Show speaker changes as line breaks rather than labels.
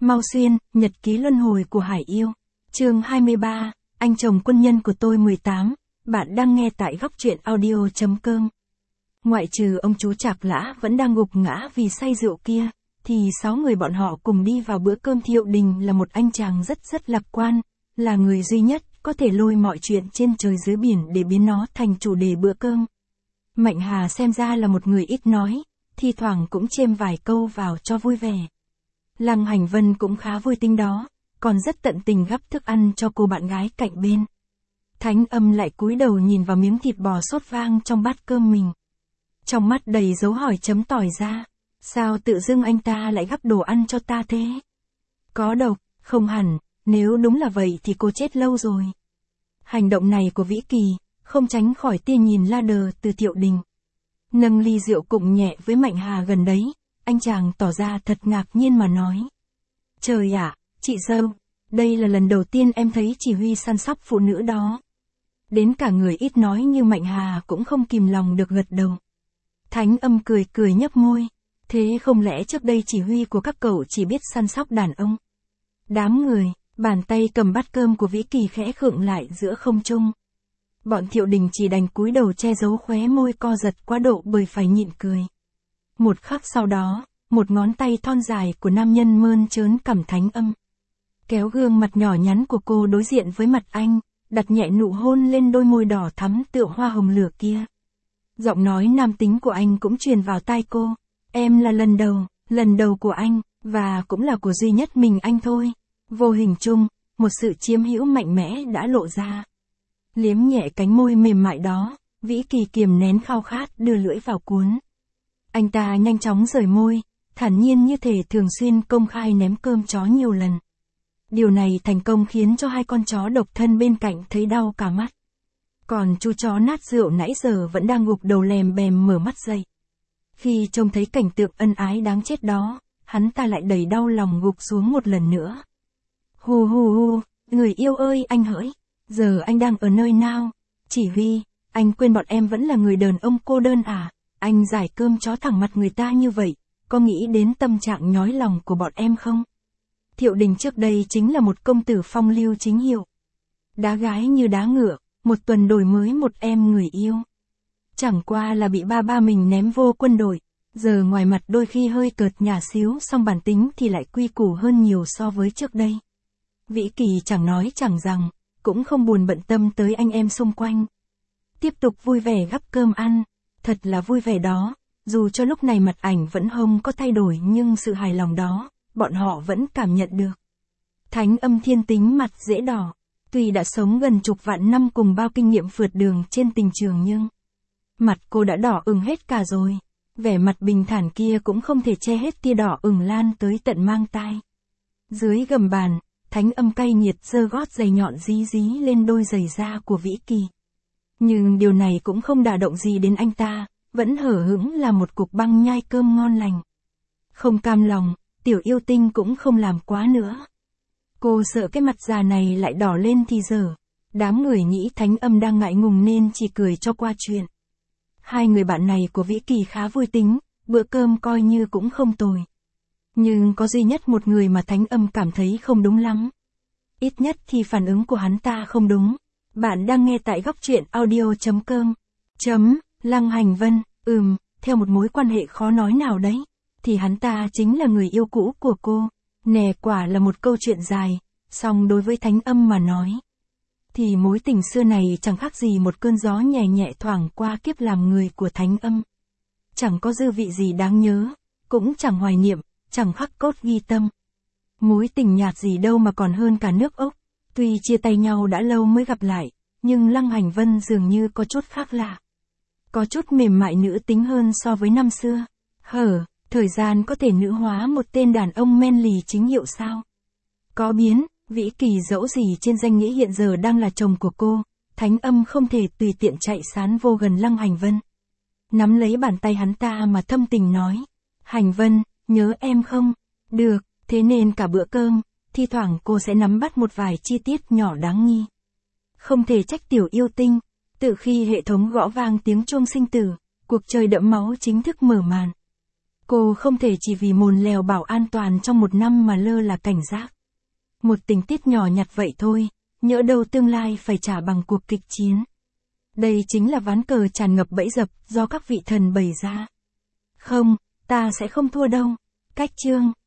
Mau Xuyên, nhật ký luân hồi của Hải Yêu. Chương 23, anh chồng quân nhân của tôi 18, bạn đang nghe tại góc truyện audio.com. Ngoại trừ ông chú Trạc Lã vẫn đang gục ngã vì say rượu kia, thì 6 người bọn họ cùng đi vào bữa cơm. Thiệu Đình là một anh chàng rất lạc quan, là người duy nhất có thể lôi mọi chuyện trên trời dưới biển để biến nó thành chủ đề bữa cơm. Mạnh Hà xem ra là một người ít nói, thi thoảng cũng chêm vài câu vào cho vui vẻ. Lăng Hành Vân cũng khá vui tính đó, còn rất tận tình gắp thức ăn cho cô bạn gái cạnh bên. Thánh Âm lại cúi đầu nhìn vào miếng thịt bò sốt vang trong bát cơm mình. Trong mắt đầy dấu hỏi chấm tỏi ra, sao tự dưng anh ta lại gắp đồ ăn cho ta thế? Có độc, không hẳn, nếu đúng là vậy thì cô chết lâu rồi. Hành động này của Vĩ Kỳ, không tránh khỏi tia nhìn la đờ từ Thiệu Đình. Nâng ly rượu cụng nhẹ với Mạnh Hà gần đấy, anh chàng tỏ ra thật ngạc nhiên mà nói. Trời ạ, chị dâu, đây là lần đầu tiên em thấy chỉ huy săn sóc phụ nữ đó. Đến cả người ít nói như Mạnh Hà cũng không kìm lòng được gật đầu. Thánh Âm cười nhấp môi, thế không lẽ trước đây chỉ huy của các cậu chỉ biết săn sóc đàn ông? Đám người, bàn tay cầm bát cơm của Vĩ Kỳ khẽ khựng lại giữa không trung. Bọn Thiệu Đình chỉ đành cúi đầu che giấu khóe môi co giật quá độ bởi phải nhịn cười. Một khắc sau đó, một ngón tay thon dài của nam nhân mơn trớn cằm Thánh Âm. Kéo gương mặt nhỏ nhắn của cô đối diện với mặt anh, đặt nhẹ nụ hôn lên đôi môi đỏ thắm tựa hoa hồng lửa kia. Giọng nói nam tính của anh cũng truyền vào tai cô. Em là lần đầu của anh, và cũng là của duy nhất mình anh thôi. Vô hình chung, một sự chiếm hữu mạnh mẽ đã lộ ra. Liếm nhẹ cánh môi mềm mại đó, Vĩ Kỳ kiềm nén khao khát đưa lưỡi vào cuốn. Anh ta nhanh chóng rời môi, thản nhiên như thể thường xuyên công khai ném cơm chó nhiều lần. Điều này thành công khiến cho hai con chó độc thân bên cạnh thấy đau cả mắt. Còn chú chó nát rượu nãy giờ vẫn đang gục đầu lèm bèm mở mắt dậy. Khi trông thấy cảnh tượng ân ái đáng chết đó, hắn ta lại đầy đau lòng gục xuống một lần nữa. Hù, người yêu ơi anh hỡi, giờ anh đang ở nơi nào? Chỉ huy, anh quên bọn em vẫn là người đàn ông cô đơn à? Anh giải cơm chó thẳng mặt người ta như vậy, có nghĩ đến tâm trạng nhói lòng của bọn em không? Thiệu Đình trước đây chính là một công tử phong lưu chính hiệu. Đá gái như đá ngựa, một tuần đổi mới một em người yêu. Chẳng qua là bị ba mình ném vô quân đội, giờ ngoài mặt đôi khi hơi cợt nhả xíu song bản tính thì lại quy củ hơn nhiều so với trước đây. Vĩ Kỳ chẳng nói chẳng rằng, cũng không buồn bận tâm tới anh em xung quanh. Tiếp tục vui vẻ gắp cơm ăn, thật là vui vẻ đó, dù cho lúc này mặt ảnh vẫn không có thay đổi nhưng sự hài lòng đó, bọn họ vẫn cảm nhận được. Thánh Âm thiên tính mặt dễ đỏ, tuy đã sống gần chục vạn năm cùng bao kinh nghiệm phượt đường trên tình trường nhưng mặt cô đã đỏ ửng hết cả rồi, vẻ mặt bình thản kia cũng không thể che hết tia đỏ ửng lan tới tận mang tai. Dưới gầm bàn, Thánh Âm cay nghiệt giơ gót giày nhọn dí lên đôi giày da của Vĩ Kỳ. Nhưng điều này cũng không đả động gì đến anh ta, vẫn hở hững là một cục băng nhai cơm ngon lành. Không cam lòng, tiểu yêu tinh cũng không làm quá nữa. Cô sợ cái mặt già này lại đỏ lên thì dở. Đám người nghĩ Thánh Âm đang ngại ngùng nên chỉ cười cho qua chuyện. Hai người bạn này của Vĩ Kỳ khá vui tính, bữa cơm coi như cũng không tồi. Nhưng có duy nhất một người mà Thánh Âm cảm thấy không đúng lắm. Ít nhất thì phản ứng của hắn ta không đúng. Bạn đang nghe tại góc truyện audio.com. Lăng Hành Vân, theo một mối quan hệ khó nói nào đấy, thì hắn ta chính là người yêu cũ của cô. Nè quả là một câu chuyện dài, song đối với Thánh Âm mà nói, thì mối tình xưa này chẳng khác gì một cơn gió nhẹ thoảng qua kiếp làm người của Thánh Âm. Chẳng có dư vị gì đáng nhớ, cũng chẳng hoài niệm, chẳng khắc cốt ghi tâm. Mối tình nhạt gì đâu mà còn hơn cả nước ốc. Tuy chia tay nhau đã lâu mới gặp lại, nhưng Lăng Hành Vân dường như có chút khác lạ. Có chút mềm mại nữ tính hơn so với năm xưa. Thời gian có thể nữ hóa một tên đàn ông men lì chính hiệu sao? Có biến, Vĩ Kỳ dẫu gì trên danh nghĩa hiện giờ đang là chồng của cô, Thánh Âm không thể tùy tiện chạy sán vô gần Lăng Hành Vân. Nắm lấy bàn tay hắn ta mà thâm tình nói, Hành Vân, nhớ em không? Được, thế nên cả bữa cơm, thi thoảng cô sẽ nắm bắt một vài chi tiết nhỏ đáng nghi. Không thể trách tiểu yêu tinh, từ khi hệ thống gõ vang tiếng chuông sinh tử, cuộc chơi đẫm máu chính thức mở màn. Cô không thể chỉ vì mồn lèo bảo an toàn trong một năm mà lơ là cảnh giác. Một tình tiết nhỏ nhặt vậy thôi, nhỡ đâu tương lai phải trả bằng cuộc kịch chiến. Đây chính là ván cờ tràn ngập bẫy dập do các vị thần bày ra. Không, ta sẽ không thua đâu. Cách chương